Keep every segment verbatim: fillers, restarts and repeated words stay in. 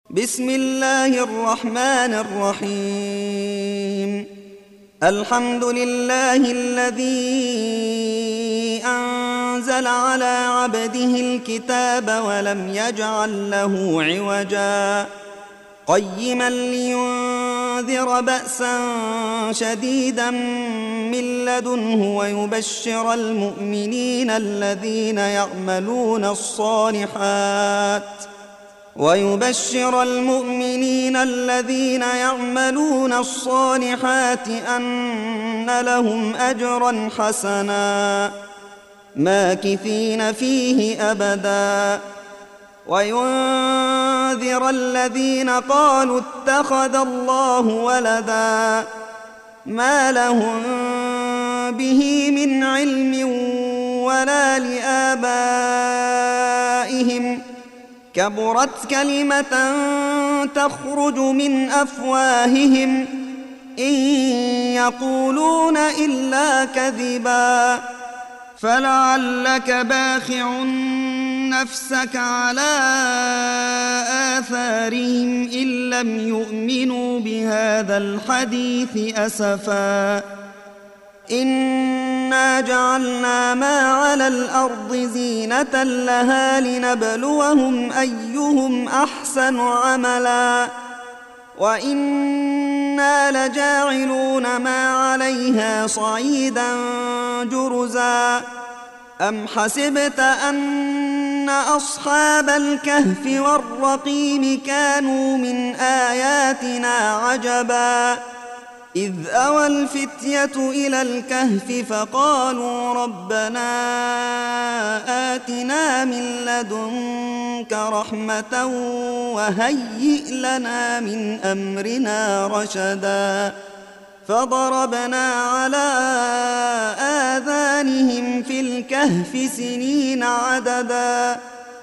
بسم الله الرحمن الرحيم. الحمد لله الذي أنزل على عبده الكتاب ولم يجعل له عوجا قيما لينذر بأسا شديدا من لدنه ويبشر المؤمنين الذين يعملون الصالحات ويبشر المؤمنين الذين يعملون الصالحات أن لهم أجرا حسنا ماكثين فيه أبدا وينذر الذين قالوا اتخذ الله ولدا ما لهم به من علم ولا لآبائهم كبرت كلمة تخرج من أفواههم إن يقولون إلا كذبا فلعلك باخع نفسك على آثارهم إن لم يؤمنوا بهذا الحديث أسفا إنا جعلنا ما على الأرض زينة لها لنبلوهم أيهم أحسن عملا وإنا لجاعلون ما عليها صعيدا جرزا أم حسبت أن أصحاب الكهف والرقيم كانوا من آياتنا عجبا إذ أوى الفتية إلى الكهف فقالوا ربنا آتنا من لدنك رحمة وهيئ لنا من أمرنا رشدا فضربنا على آذانهم في الكهف سنين عددا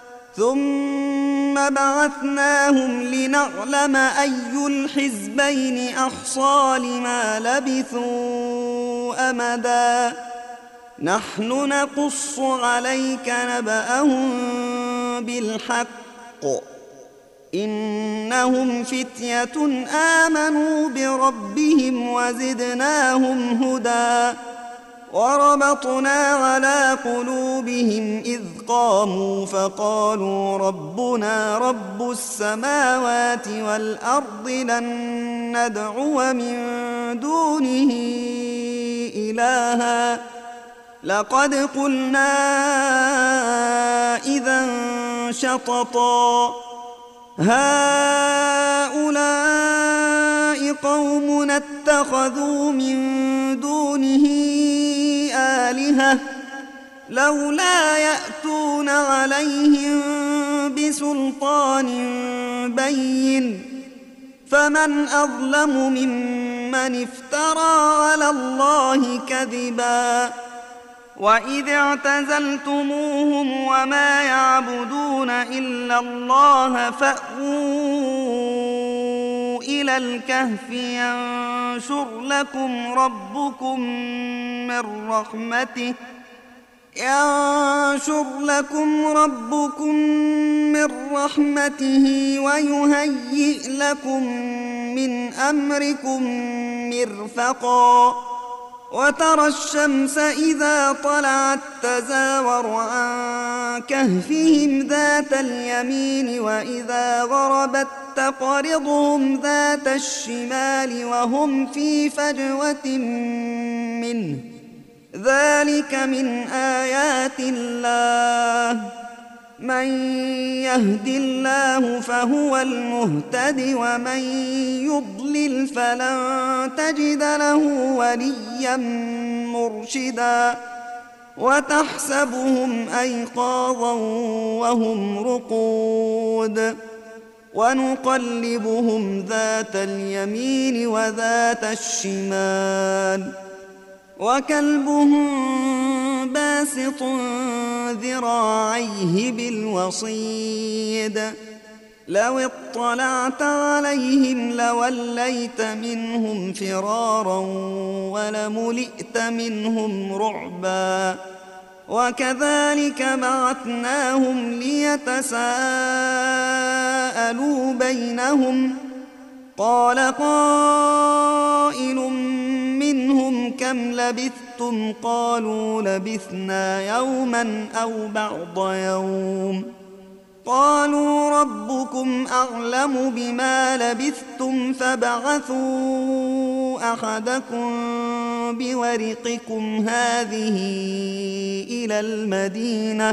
ثم بعثناهم لنعلم أي الحزبين أحصى لما لبثوا أمدا نحن نقص عليك نبأهم بالحق إنهم فتية آمنوا بربهم وزدناهم هدى وربطنا على قلوبهم إذ قاموا فقالوا ربنا رب السماوات والأرض لن ندعو من دونه إلها لقد قلنا إذا شططا هؤلاء قوم اتخذوا من دونه آلهة لولا يأتون عليهم بسلطان بين فمن أظلم ممن افترى على الله كذبا وإذ اعتزلتموهم وما يعبدون إلا الله فأووا إلى الكهف ينشر لكم ربكم من رحمته ينشر لكم ربكم من رحمته ويهيئ لكم من أمركم مرفقا وترى الشمس إذا طلعت تزاور عن كهفهم ذات اليمين وإذا غربت تقرضهم ذات الشمال وهم في فجوة منه ذلك من آيات الله من يهد الله فهو المهتد ومن يضلل فلن تجد له وليا مرشدا وتحسبهم أيقاظا وهم رقود ونقلبهم ذات اليمين وذات الشمال وكلبهم باسط ذراعيه بالوصيد لو اطلعت عليهم لوليت منهم فرارا ولملئت منهم رعبا وكذلك بعثناهم ليتساءلوا بينهم قال قائل منهم كم لبثتم قالوا لبثنا يوما أو بعض يوم قالوا ربكم أعلم بما لبثتم فابعثوا أحدكم بورقكم هذه إلى المدينة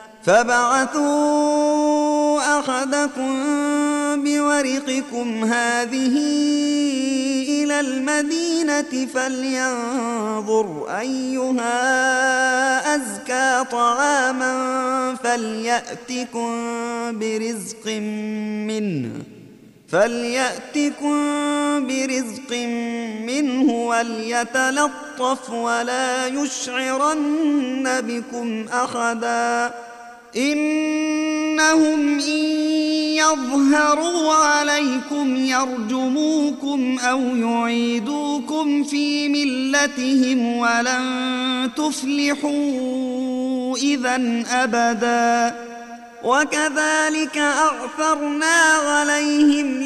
فابعثوا أحدكم بورقكم هذه إلى المدينة فلينظر أيها أزكى طعاما فليأتكم برزق منه فليأتكم برزق منه وليتلطف ولا يشعرن بكم أحدا إنهم إن يظهروا عليكم يرجموكم أو يعيدوكم في ملتهم ولن تفلحوا إذا أبدا وكذلك أعثرنا عليهم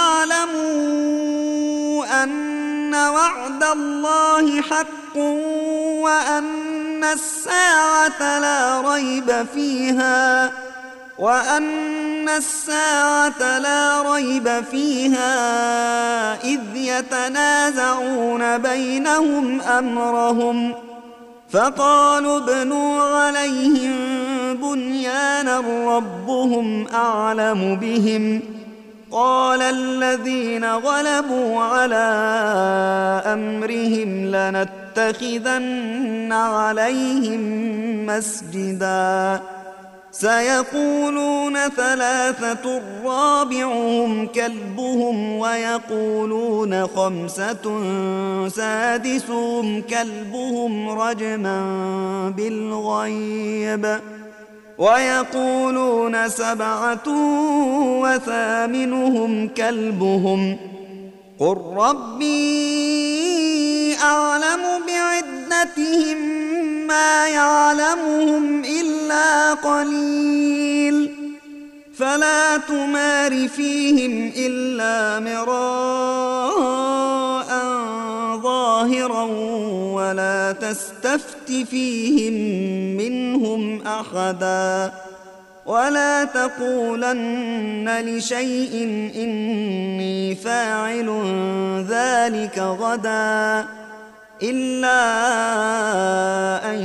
ليعلموا أن وعد الله حق وأن الساعة لا ريب فيها وأن الساعة لا ريب فيها إذ يتنازعون بينهم أمرهم فقالوا ابنوا عليهم بنيانا ربهم أعلم بهم قال الذين غلبوا على أمرهم لنتخذن عليهم مسجدا سيقولون ثلاثة رابعهم كلبهم ويقولون خمسة سادسهم كلبهم رجما بالغيب ويقولون سبعة وثامنهم كلبهم قل ربي أعلم بعدتهم ما يعلمهم إلا قليل فلا تمار فيهم إلا مراء ظاهرا ولا تستفت فيهم منهم أحدا ولا تقولن لشيء إني فاعل ذلك غدا إلا أن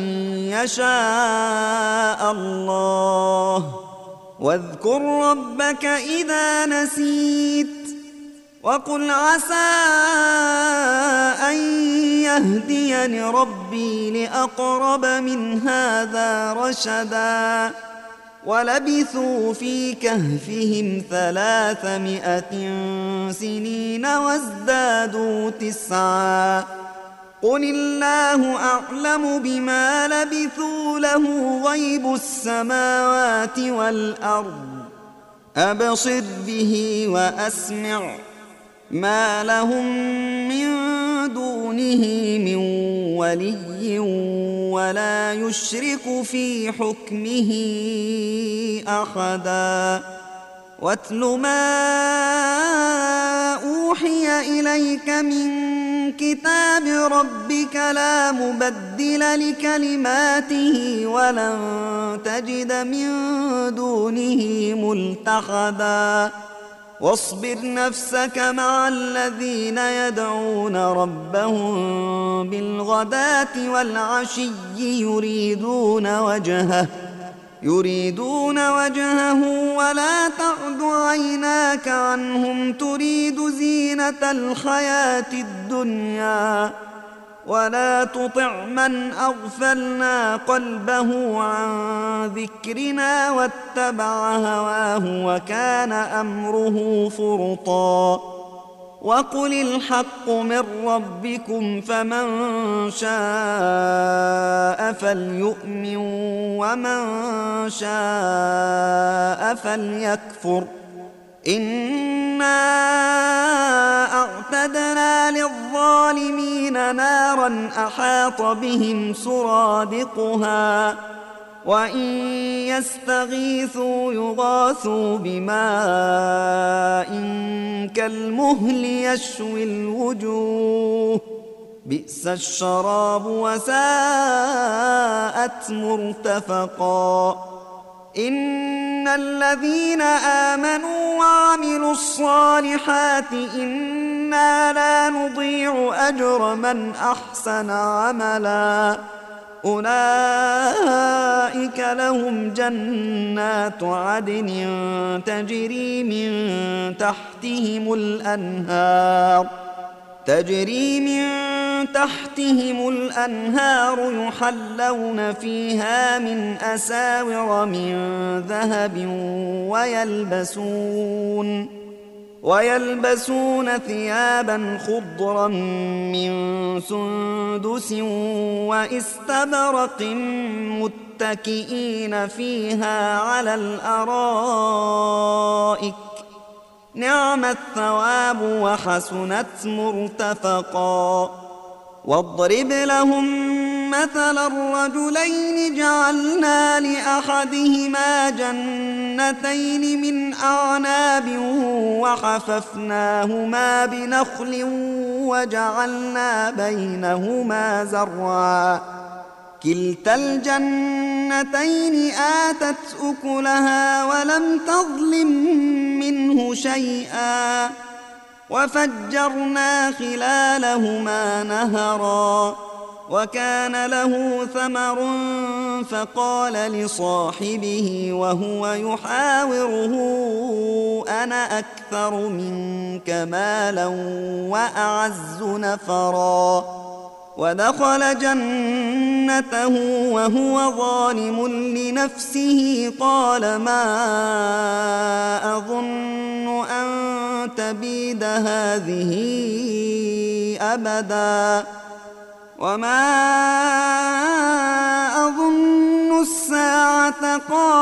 يشاء الله واذكر ربك إذا نسيت وقل عسى أن يهديني ربي لأقرب من هذا رشدا ولبثوا في كهفهم ثلاثمائة سنين وازدادوا تسعا قل الله أعلم بما لبثوا له غيب السماوات والأرض أبصر به وأسمع ما لهم من دونه من ولي ولا يشرك في حكمه أحدا واتل ما أوحي إليك من كتاب ربك لا مبدل لكلماته ولن تجد من دونه ملتحدا واصبر نفسك مع الذين يدعون ربهم بالغداة والعشي يريدون وجهه يريدون وجهه ولا تعد عيناك عنهم تريد زينة الحياة الدنيا ولا تطع من أغفلنا قلبه عن ذكرنا واتبع هواه وكان أمره فرطا وقل الحق من ربكم فمن شاء فليؤمن ومن شاء فليكفر إنا أعتدنا للظالمين الظالمين نارا أحاط بهم سرادقها وإن يستغيثوا يغاثوا بماء كالمهل يشوي الوجوه بئس الشراب وساءت مرتفقا إن الذين آمنوا وعملوا الصالحات إنا لا نضيع أجر من أحسن عملا أولئك لهم جنات عدن تجري من تحتهم الأنهار تجري من تحتهم الأنهار يحلون فيها من أساور من ذهب ويلبسون ويلبسون ثيابا خضرا من سندس واستبرق متكئين فيها على الأرائك نعم الثواب وحسنت مرتفقا واضرب لهم مثل الرجلين جعلنا لأحدهما جنتين من أعناب وحففناهما بنخل وجعلنا بينهما زرعا كلتا الجنتين آتت أكلها ولم تظلم منه شيئا وفجرنا خلالهما نهرا وكان له ثمر فقال لصاحبه وهو يحاوره أنا أكثر منك مالا وأعز نفرا ودخل جنته وهو ظالم لنفسه قال ما أظن أن تبيد هذه أبدا وما أظن الساعة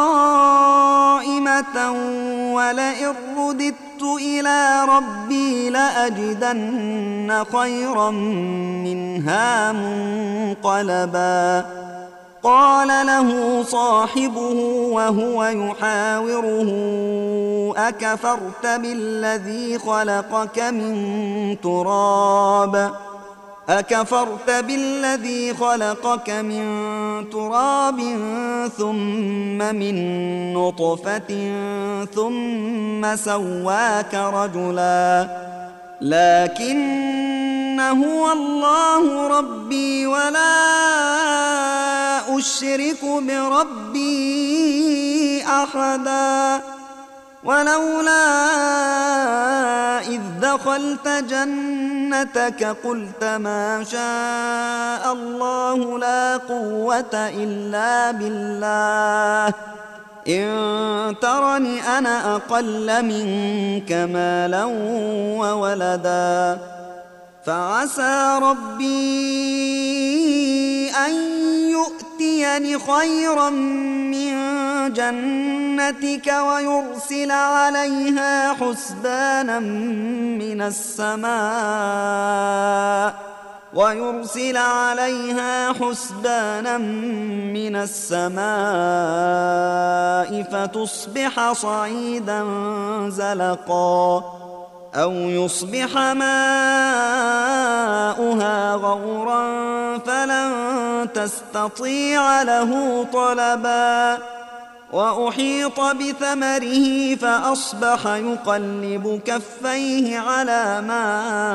قائمة ولئن رددت إلى ربي لأجدن خيرا منها منقلبا قال له صاحبه وهو يحاوره أكفرت بالذي خلقك من تراب أكفرت بالذي خلقك من تراب ثم من نطفة ثم سواك رجلا لكن هو الله ربي ولا أشرك بربي أحدا ولولا إذ دخلت جنتك قلت ما شاء الله لا قوة إلا بالله إن ترني أنا أقل منك مالا وولدا فعسى ربي أن يؤتيني خيرا من جنتك ويرسل عليها حسبانا من السماء ويرسل عليها حسبانا من السماء فتصبح صعيدا زلقا أو يصبح ماؤها غورا فلن تستطيع له طلبا وأحيط بثمره فأصبح يقلب كفيه على ما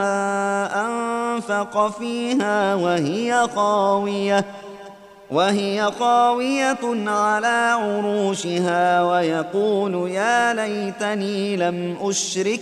أنفق فيها وهي خاوية وهي خاوية على عروشها ويقول يا ليتني لم أشرك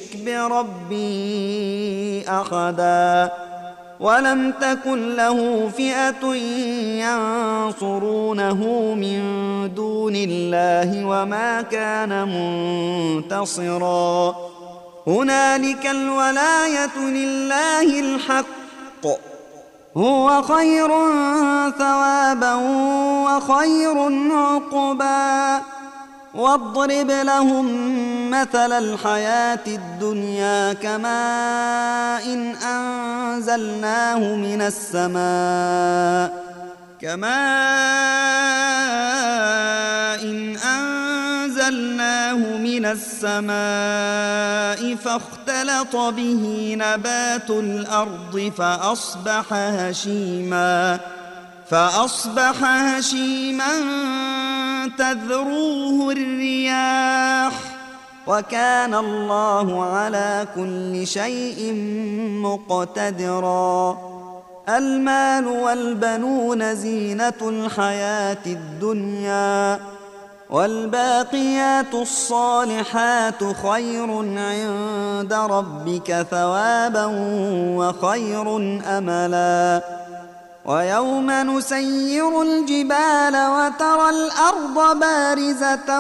بربي أحدا ولم تكن له فئة ينصرونه من دون الله وما كان منتصرا هنالك الولاية لله الحق هو خير ثوابا وخير عقبا واضرب لهم مثل الحياة الدنيا كماء إن أنزلناه من السماء كماء إن أنزلناه من السماء فاختلط به نبات الأرض فأصبح هشيما فأصبح هشيما تذروه الرياح وكان الله على كل شيء مقتدرا. المال والبنون زينة الحياة الدنيا والباقيات الصالحات خير عند ربك ثوابا وخير أملا. ويوم نسير الجبال وترى الأرض بارزة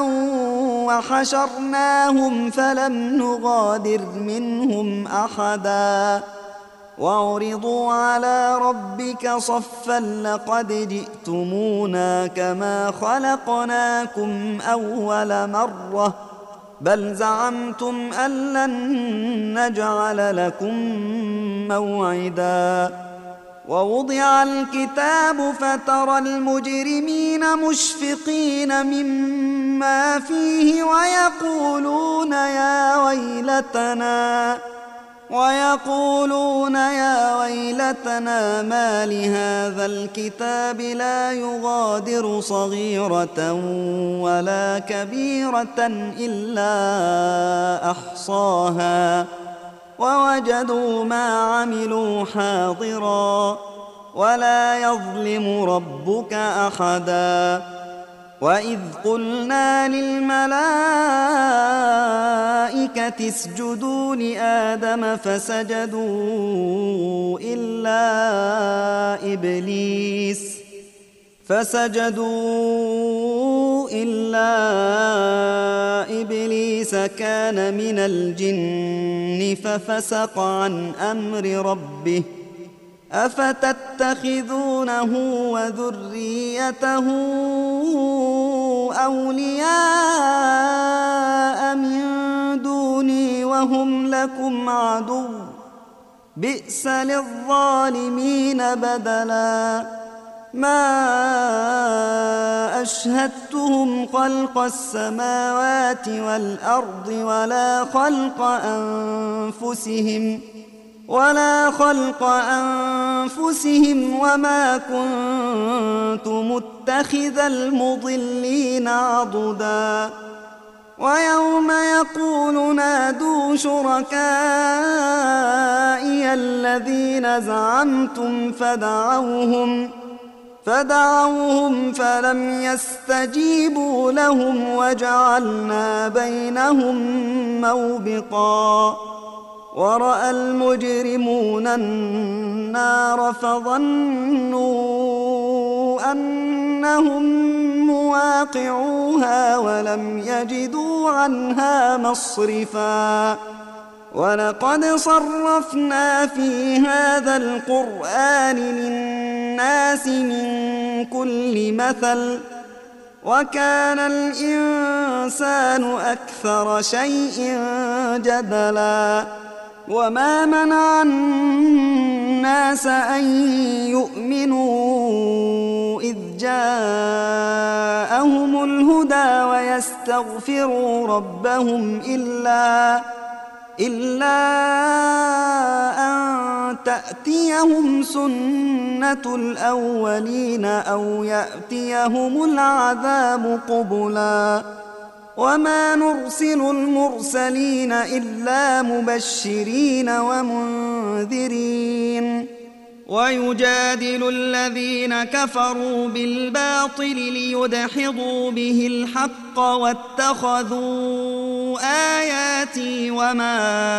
وحشرناهم فلم نغادر منهم أحدا وعرضوا على ربك صفا لقد جئتمونا كما خلقناكم أول مرة بل زعمتم أن لن نجعل لكم موعدا. ووضع الكتاب فترى المجرمين مشفقين مما فيه ويقولون يا ويلتنا ويقولون يا ويلتنا ما لهذا الكتاب لا يغادر صغيرة ولا كبيرة إلا أحصاها ووجدوا ما عملوا حاضرا ولا يظلم ربك أحدا. وإذ قلنا للملائكة اسجدوا لآدم فسجدوا إلا إبليس فسجدوا إلا إبليس كان من الجن ففسق عن أمر ربه أفتتخذونه وذريته أولياء من دوني وهم لكم عدو بئس للظالمين بدلا. ما أشهدتهم خلق السماوات والأرض ولا خلق أنفسهم ولا خلق أنفسهم وما كنت متخذ المضلين عضدا. ويوم يقول نادوا شركائي الذين زعمتم فدعوهم فدعوهم فلم يستجيبوا لهم وجعلنا بينهم موبقا. ورأى المجرمون النار فظنوا أنهم مواقعوها ولم يجدوا عنها مصرفا. ولقد صرفنا في هذا القرآن للناس من كل مثل وكان الإنسان أكثر شيء جدلا. وما منع الناس أن يؤمنوا إذ جاءهم الهدى ويستغفروا ربهم إلا إلا أن تأتيهم سنة الأولين أو يأتيهم العذاب قبلا. وما نرسل المرسلين إلا مبشرين ومنذرين. ويجادل الذين كفروا بالباطل ليدحضوا به الحق واتخذوا آياتي وما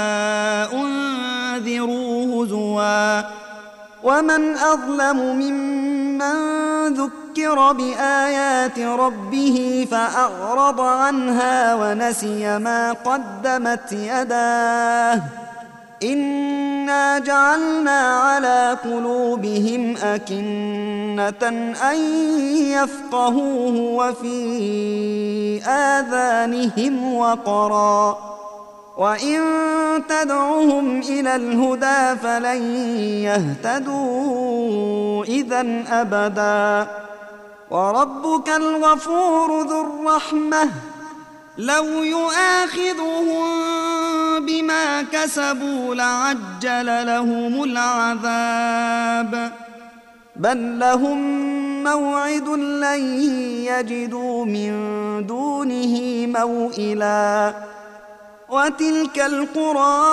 أنذروا هزوا. ومن أظلم ممن ذكر بآيات ربه فأعرض عنها ونسي ما قدمت يداه إنا جعلنا على قلوبهم أكنة أن يفقهوه وفي آذانهم وقرا وإن تدعهم إلى الهدى فلن يهتدوا إذن أبدا وربك الغفور ذو الرحمة لو يؤاخذهم بما كسبوا لعجل لهم العذاب بل لهم موعد لن يجدوا من دونه موئلا وتلك القرى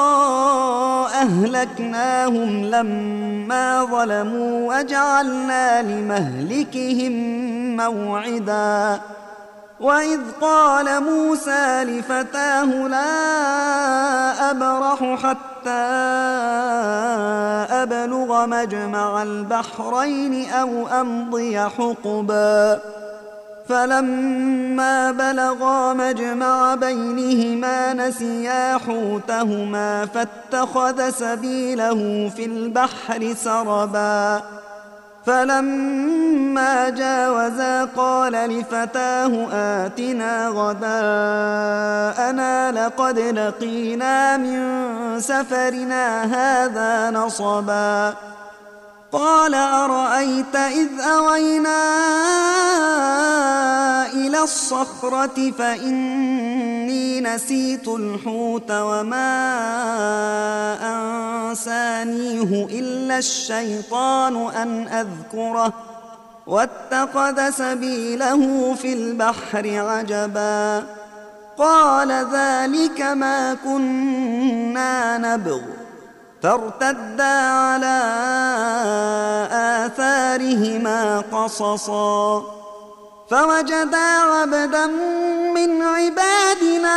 أهلكناهم لما ظلموا وجعلنا لمهلكهم موعدا وإذ قال موسى لفتاه لا أبرح حتى أبلغ مجمع البحرين أو أمضي حقبا فلما بلغا مجمع بينهما نسيا حوتهما فاتخذ سبيله في البحر سربا فلما جاوزا قال لفتاه آتنا غداءنا لقد لقينا من سفرنا هذا نصبا قال أرأيت إذ أوينا إلى الصخرة فإني نسيت الحوت وما أنسانيه إلا الشيطان أن أذكره واتخذ سبيله في البحر عجبا قال ذلك ما كنا نبغ فارتدا على آثارهما قصصا فوجدا عبدا من عبادنا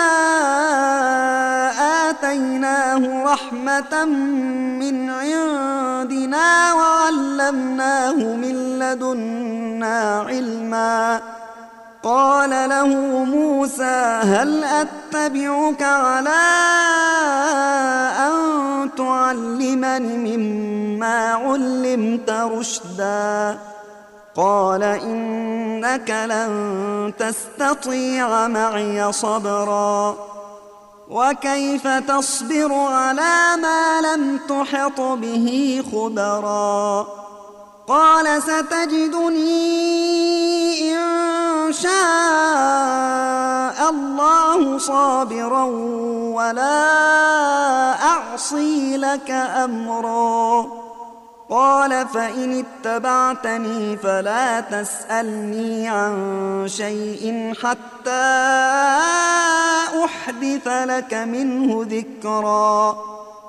آتيناه رحمة من عندنا وعلمناه من لدنا علما قال له موسى هل أتبعك على أن تعلمني مما علمت رشدا قال إنك لن تستطيع معي صبرا وكيف تصبر على ما لم تحط به خبرا قال ستجدني إن شاء الله صابرا ولا أعصي لك أمرا قال فإن اتبعتني فلا تسألني عن شيء حتى أحدث لك منه ذكرا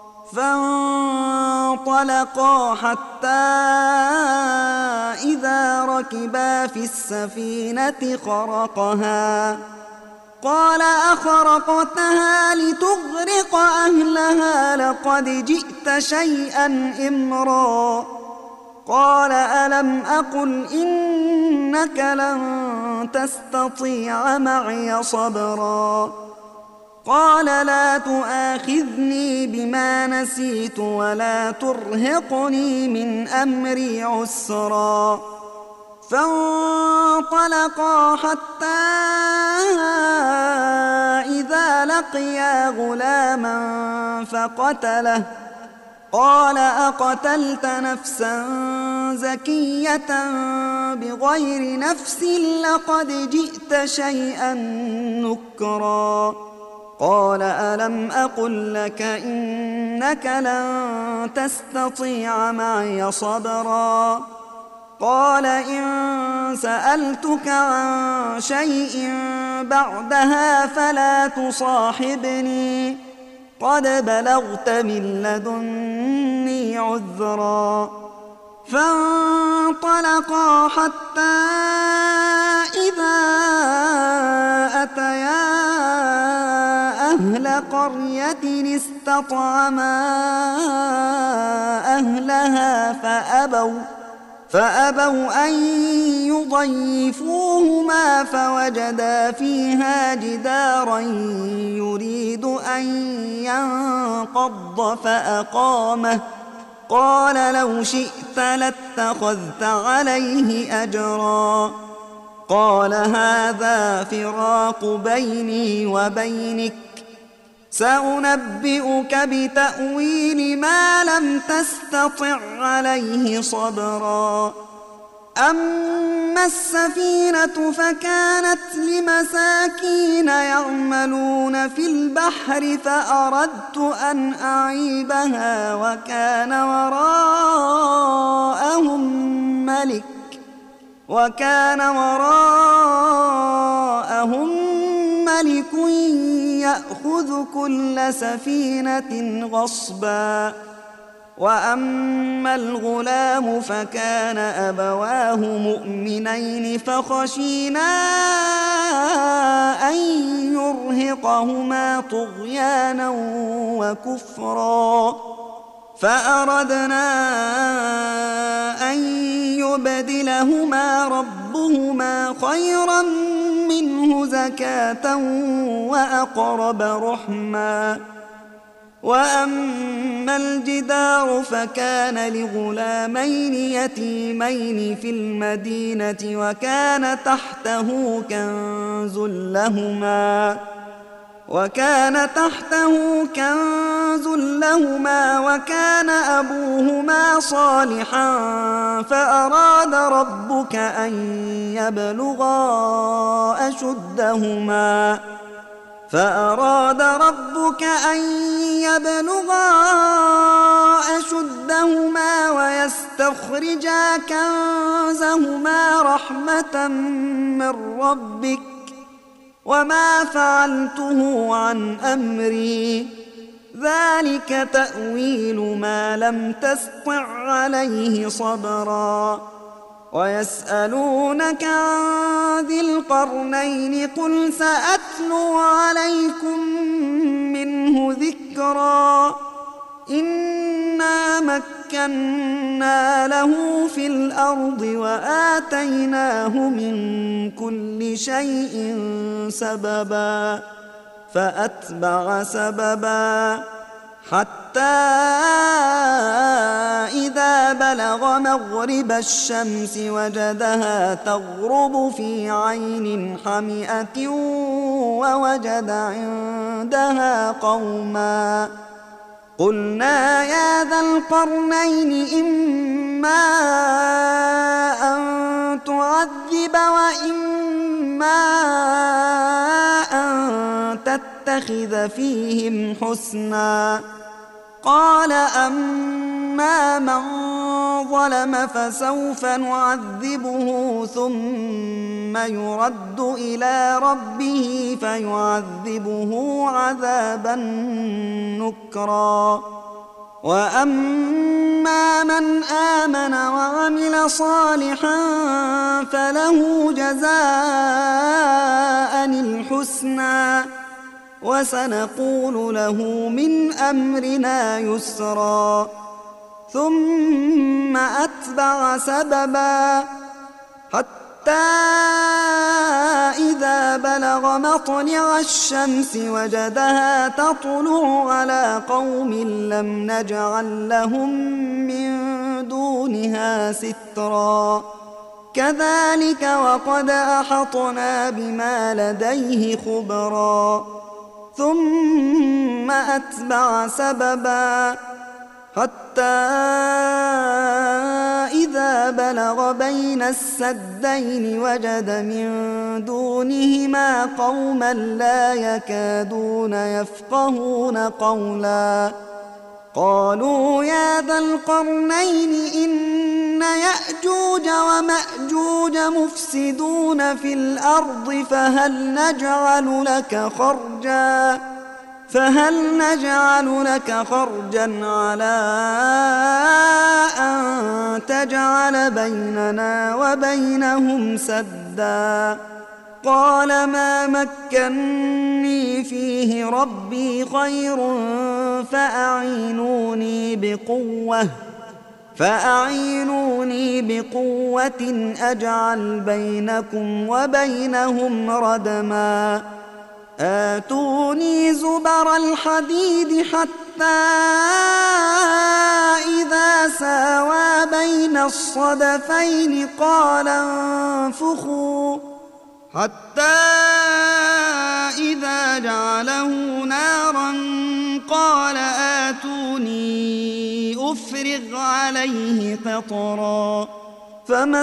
فانطلقا حتى إذا ركبا في السفينة خرقها قال أخرقتها لتغرق أهلها لقد جئت شيئا إمرا قال ألم أقل إنك لن تستطيع معي صبرا قال لا تؤاخذني بما نسيت ولا ترهقني من أمري عسرا فانطلقا حتى إذا لقيا غلاما فقتله قال أقتلت نفسا زكية بغير نفس لقد جئت شيئا نكرا قال ألم أقل لك إنك لن تستطيع معي صبرا قال إن سألتك عن شيء بعدها فلا تصاحبني قد بلغت من لدني عذرا فانطلقا حتى إذا أتيا أهل قرية استطعما أهلها فأبوا فأبوا أن يضيفوهما فوجدا فيها جدارا يريد أن ينقض فأقامه قال لو شئت لاتخذت عليه أجرا قال هذا فراق بيني وبينك سأنبئك بتأويل ما لم تستطع عليه صبرا أما السفينة فكانت لمساكين يعملون في البحر فأردت أن أعيبها وكان وراءهم ملك وكان وراءهم ملك يأخذ كل سفينة غصبا وأما الغلام فكان أبواه مؤمنين فخشينا أن يرهقهما طغيانا وكفرا فأردنا أن يبدلهما ربهما خيرا منه زكاة وأقرب رحما وأما الجدار فكان لغلامين يتيمين في المدينة وكان تحته كنز لهما وكان تحته كنز لهما وكان أبوهما صالحا فأراد ربك أن يبلغا أشدهما فأراد ربك أن يبلغا أشدهما ويستخرجا كنزهما رحمة من ربك وما فعلته عن أمري ذلك تأويل ما لم تسطع عليه صبرا ويسألونك عن ذي القرنين قل سأتلو عليكم منه ذكرا إنا مكنا له في الأرض وآتيناه من كل شيء سببا فأتبع سببا حتى إذا بلغ مغرب الشمس وجدها تغرب في عين حمئة ووجد عندها قوما قلنا يا ذا القرنين إما أن تعذب وإما أن تتخذ فيهم حسنا قال أما من ظلم فسوف نعذبه ثم يرد إلى ربه فيعذبه عذابا نكرا وأما من آمن وعمل صالحا فله جزاء الحسنى وسنقول له من أمرنا يسرا ثم أتبع سببا حتى إذا بلغ مطلع الشمس وجدها تطلع على قوم لم نجعل لهم من دونها سترا كذلك وقد أحطنا بما لديه خبرا ثم أتبع سببا حتى إذا بلغ بين السدين وجد من دونهما قوما لا يكادون يفقهون قولا قالوا يا ذا القرنين إن يأجوج ومأجوج مفسدون في الأرض فهل نجعل لك خرجا فهل نجعل لك خرجا على أن تجعل بيننا وبينهم سدا قال ما مكني فيه ربي خير فأعينوني بقوة فأعينوني بقوة أجعل بينكم وبينهم ردما آتوني زبر الحديد حتى إذا ساوى بين الصدفين قال انفخوا حتى إذا جعله نارا قال آتوني أفرغ عليه قطرا فما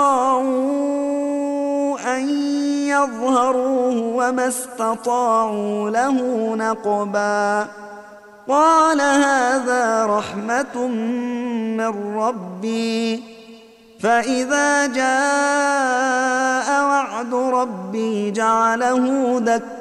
استطاعوا أن يظهروه وما استطاعوا له نقبا قال هذا رحمة من ربي فإذا جاء وعد ربي جعله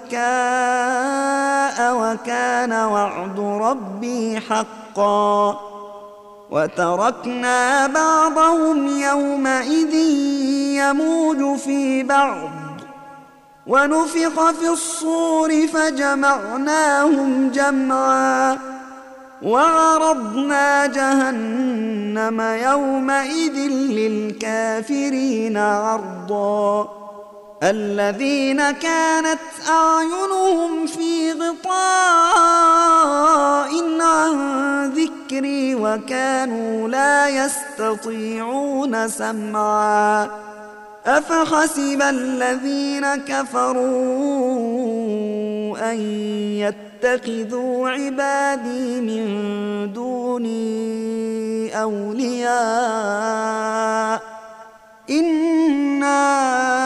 دكاء وكان وعد ربي حقا وتركنا بعضهم يومئذ يموج في بعض ونفخ في الصور فجمعناهم جمعا وعرضنا جهنم يومئذ للكافرين عرضا الذين كانت أعينهم في غطاء عن ذكري وكانوا لا يستطيعون سمعا أفحسب الذين كفروا أن يتخذوا عبادي من دوني أولياء إنا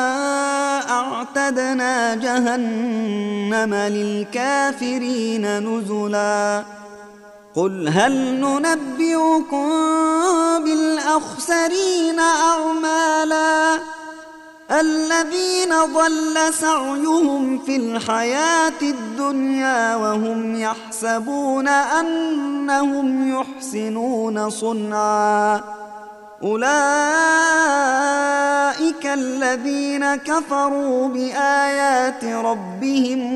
أعتدنا جهنم للكافرين نزلا قل هل ننبئكم بالأخسرين أعمالا الذين ضل سعيهم في الحياة الدنيا وهم يحسبون أنهم يحسنون صنعا أولئك الذين كفروا بآيات ربهم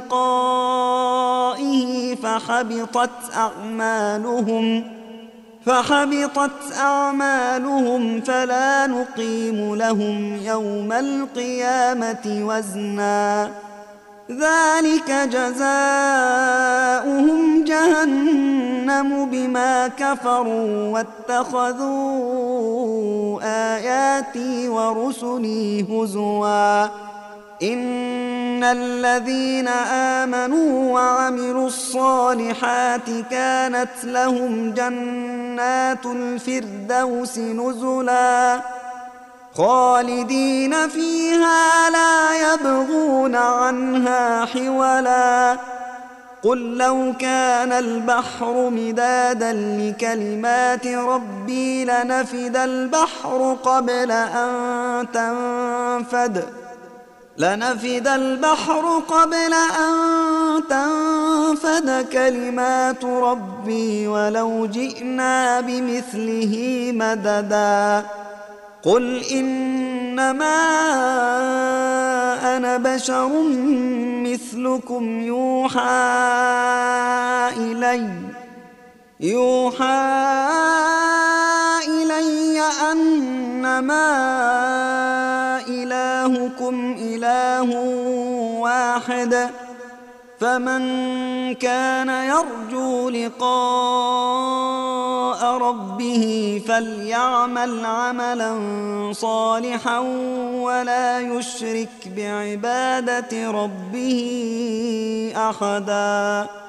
ولقائه فحبطت أعمالهم فحبطت أعمالهم فلا نقيم لهم يوم القيامة وزنا ذلك جزاؤهم جهنم بما كفروا واتخذوا آياتي ورسلي هزوا إن الذين آمنوا وعملوا الصالحات كانت لهم جنات الفردوس نزلا خالدين فيها لا يبغون عنها حولا قل لو كان البحر مدادا لكلمات ربي لنفد البحر قبل أن تنفد لنفد البحر قبل أن تنفد كلمات ربي ولو جئنا بمثله مددا قل إنما أنا بشر مثلكم يوحى إلي يوحى إلي أنما إلهكم إله واحد فمن كان يرجو لقاء ربه فليعمل عملا صالحا ولا يشرك بعبادة ربه أحدا.